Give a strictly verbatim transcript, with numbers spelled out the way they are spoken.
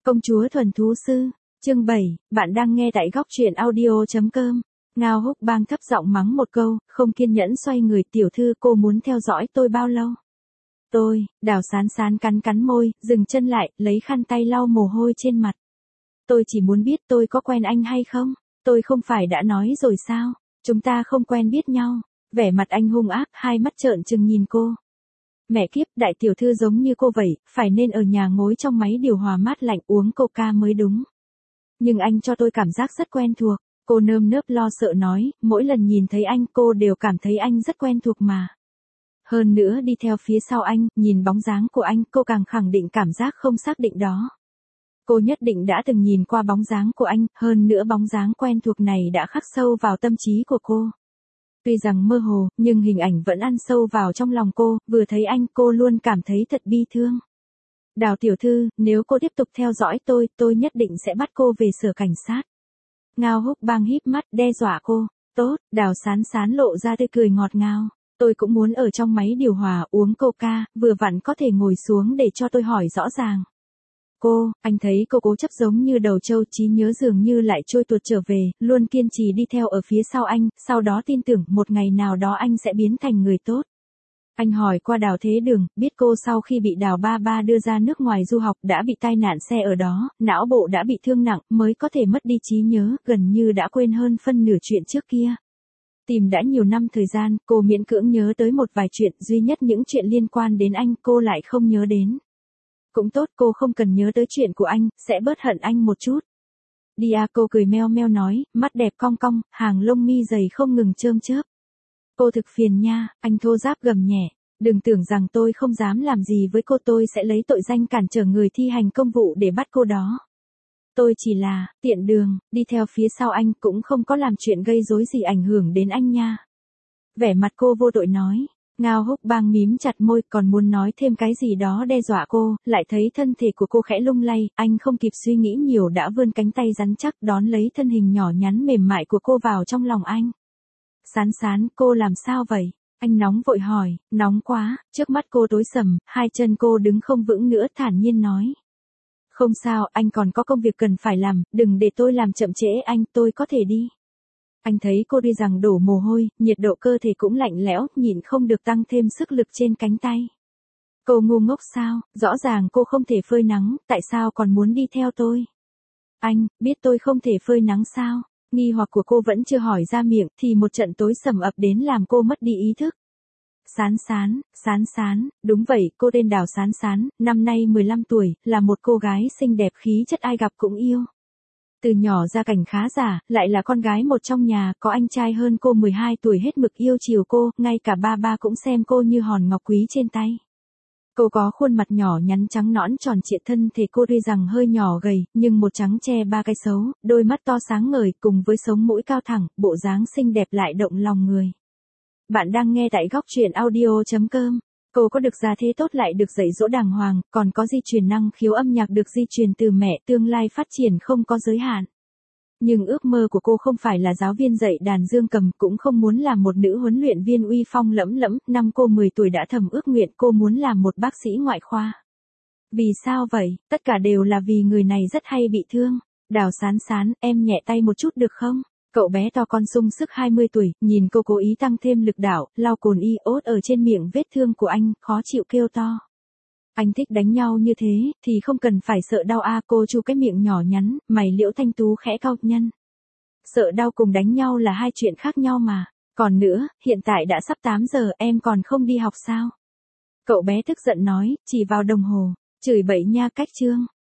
Công chúa thuần thú sư, chương bảy, bạn đang nghe tại góc truyện audio chấm com. Ngao Húc Bang thấp giọng mắng một câu, không kiên nhẫn xoay người, tiểu thư cô muốn theo dõi tôi bao lâu? Tôi, Đào Sán Sán cắn cắn môi, dừng chân lại, lấy khăn tay lau mồ hôi trên mặt. Tôi chỉ muốn biết tôi có quen anh hay không? Tôi không phải đã nói rồi sao? Chúng ta không quen biết nhau. Vẻ mặt anh hung ác, hai mắt trợn trừng nhìn cô. Mẹ kiếp, đại tiểu thư giống như cô vậy, phải nên ở nhà ngồi trong máy điều hòa mát lạnh uống coca mới đúng. Nhưng anh cho tôi cảm giác rất quen thuộc, cô nơm nớp lo sợ nói, mỗi lần nhìn thấy anh cô đều cảm thấy anh rất quen thuộc mà. Hơn nữa đi theo phía sau anh, nhìn bóng dáng của anh, cô càng khẳng định cảm giác không xác định đó. Cô nhất định đã từng nhìn qua bóng dáng của anh, hơn nữa bóng dáng quen thuộc này đã khắc sâu vào tâm trí của cô. Tuy rằng mơ hồ, nhưng hình ảnh vẫn ăn sâu vào trong lòng cô, vừa thấy anh cô luôn cảm thấy thật bi thương. Đào tiểu thư, nếu cô tiếp tục theo dõi tôi, tôi nhất định sẽ bắt cô về sở cảnh sát. Ngao Húc Bang híp mắt đe dọa cô. Tốt, Đào Sán Sán lộ ra tươi cười ngọt ngào. Tôi cũng muốn ở trong máy điều hòa uống coca, vừa vặn có thể ngồi xuống để cho tôi hỏi rõ ràng. Cô, anh thấy cô cố chấp giống như đầu trâu, trí nhớ dường như lại trôi tuột trở về, luôn kiên trì đi theo ở phía sau anh, sau đó tin tưởng một ngày nào đó anh sẽ biến thành người tốt. Anh hỏi qua Đào Thế Đường, biết cô sau khi bị Đào ba ba đưa ra nước ngoài du học đã bị tai nạn xe ở đó, não bộ đã bị thương nặng, mới có thể mất đi trí nhớ, gần như đã quên hơn phân nửa chuyện trước kia. Tìm đã nhiều năm thời gian, cô miễn cưỡng nhớ tới một vài chuyện, duy nhất những chuyện liên quan đến anh cô lại không nhớ đến. Cũng tốt, cô không cần nhớ tới chuyện của anh, sẽ bớt hận anh một chút. Đi à, cô cười meo meo nói, mắt đẹp cong cong, hàng lông mi dày không ngừng chớm chớp. Cô thực phiền nha, anh thô giáp gầm nhẹ, đừng tưởng rằng tôi không dám làm gì với cô, tôi sẽ lấy tội danh cản trở người thi hành công vụ để bắt cô đó. Tôi chỉ là, tiện đường, đi theo phía sau anh, cũng không có làm chuyện gây rối gì ảnh hưởng đến anh nha. Vẻ mặt cô vô tội nói. Ngao Húc Bang mím chặt môi, còn muốn nói thêm cái gì đó đe dọa cô, lại thấy thân thể của cô khẽ lung lay, anh không kịp suy nghĩ nhiều đã vươn cánh tay rắn chắc đón lấy thân hình nhỏ nhắn mềm mại của cô vào trong lòng anh. Sán Sán, cô làm sao vậy? Anh nóng vội hỏi. Nóng quá, trước mắt cô tối sầm, hai chân cô đứng không vững nữa, thản nhiên nói. Không sao, anh còn có công việc cần phải làm, đừng để tôi làm chậm trễ anh, tôi có thể đi. Anh thấy cô tuy rằng đổ mồ hôi, nhiệt độ cơ thể cũng lạnh lẽo, nhịn không được tăng thêm sức lực trên cánh tay. Cô ngu ngốc sao, rõ ràng cô không thể phơi nắng, tại sao còn muốn đi theo tôi? Anh, biết tôi không thể phơi nắng sao? Nghi hoặc của cô vẫn chưa hỏi ra miệng, thì một trận tối sầm ập đến làm cô mất đi ý thức. Sán Sán, Sán Sán, đúng vậy, cô tên Đào Sán Sán, năm nay mười lăm tuổi, là một cô gái xinh đẹp khí chất ai gặp cũng yêu. Từ nhỏ gia cảnh khá giả, lại là con gái một trong nhà, có anh trai hơn cô mười hai tuổi hết mực yêu chiều cô, ngay cả ba ba cũng xem cô như hòn ngọc quý trên tay. Cô có khuôn mặt nhỏ nhắn trắng nõn tròn trịa, thân thể cô tuy rằng hơi nhỏ gầy, nhưng một trắng che ba cái xấu, đôi mắt to sáng ngời, cùng với sống mũi cao thẳng, bộ dáng xinh đẹp lại động lòng người. Bạn đang nghe tại góc truyện audio chấm com. Cô có được gia thế tốt lại được dạy dỗ đàng hoàng, còn có di truyền năng khiếu âm nhạc được di truyền từ mẹ, tương lai phát triển không có giới hạn. Nhưng ước mơ của cô không phải là giáo viên dạy đàn dương cầm, cũng không muốn làm một nữ huấn luyện viên uy phong lẫm lẫm, năm cô mười tuổi đã thầm ước nguyện cô muốn làm một bác sĩ ngoại khoa. Vì sao vậy? Tất cả đều là vì người này rất hay bị thương. Đào Sán Sán, em nhẹ tay một chút được không? Cậu bé to con sung sức hai mươi tuổi, nhìn cô cố ý tăng thêm lực đạo, lau cồn iốt ở trên miệng vết thương của anh, khó chịu kêu to. Anh thích đánh nhau như thế, thì không cần phải sợ đau a. Cô chu cái miệng nhỏ nhắn, mày liễu thanh tú khẽ cau nhân. Sợ đau cùng đánh nhau là hai chuyện khác nhau mà. Còn nữa, hiện tại đã sắp tám giờ, em còn không đi học sao? Cậu bé tức giận nói, chỉ vào đồng hồ, chửi bậy nha, cách chương.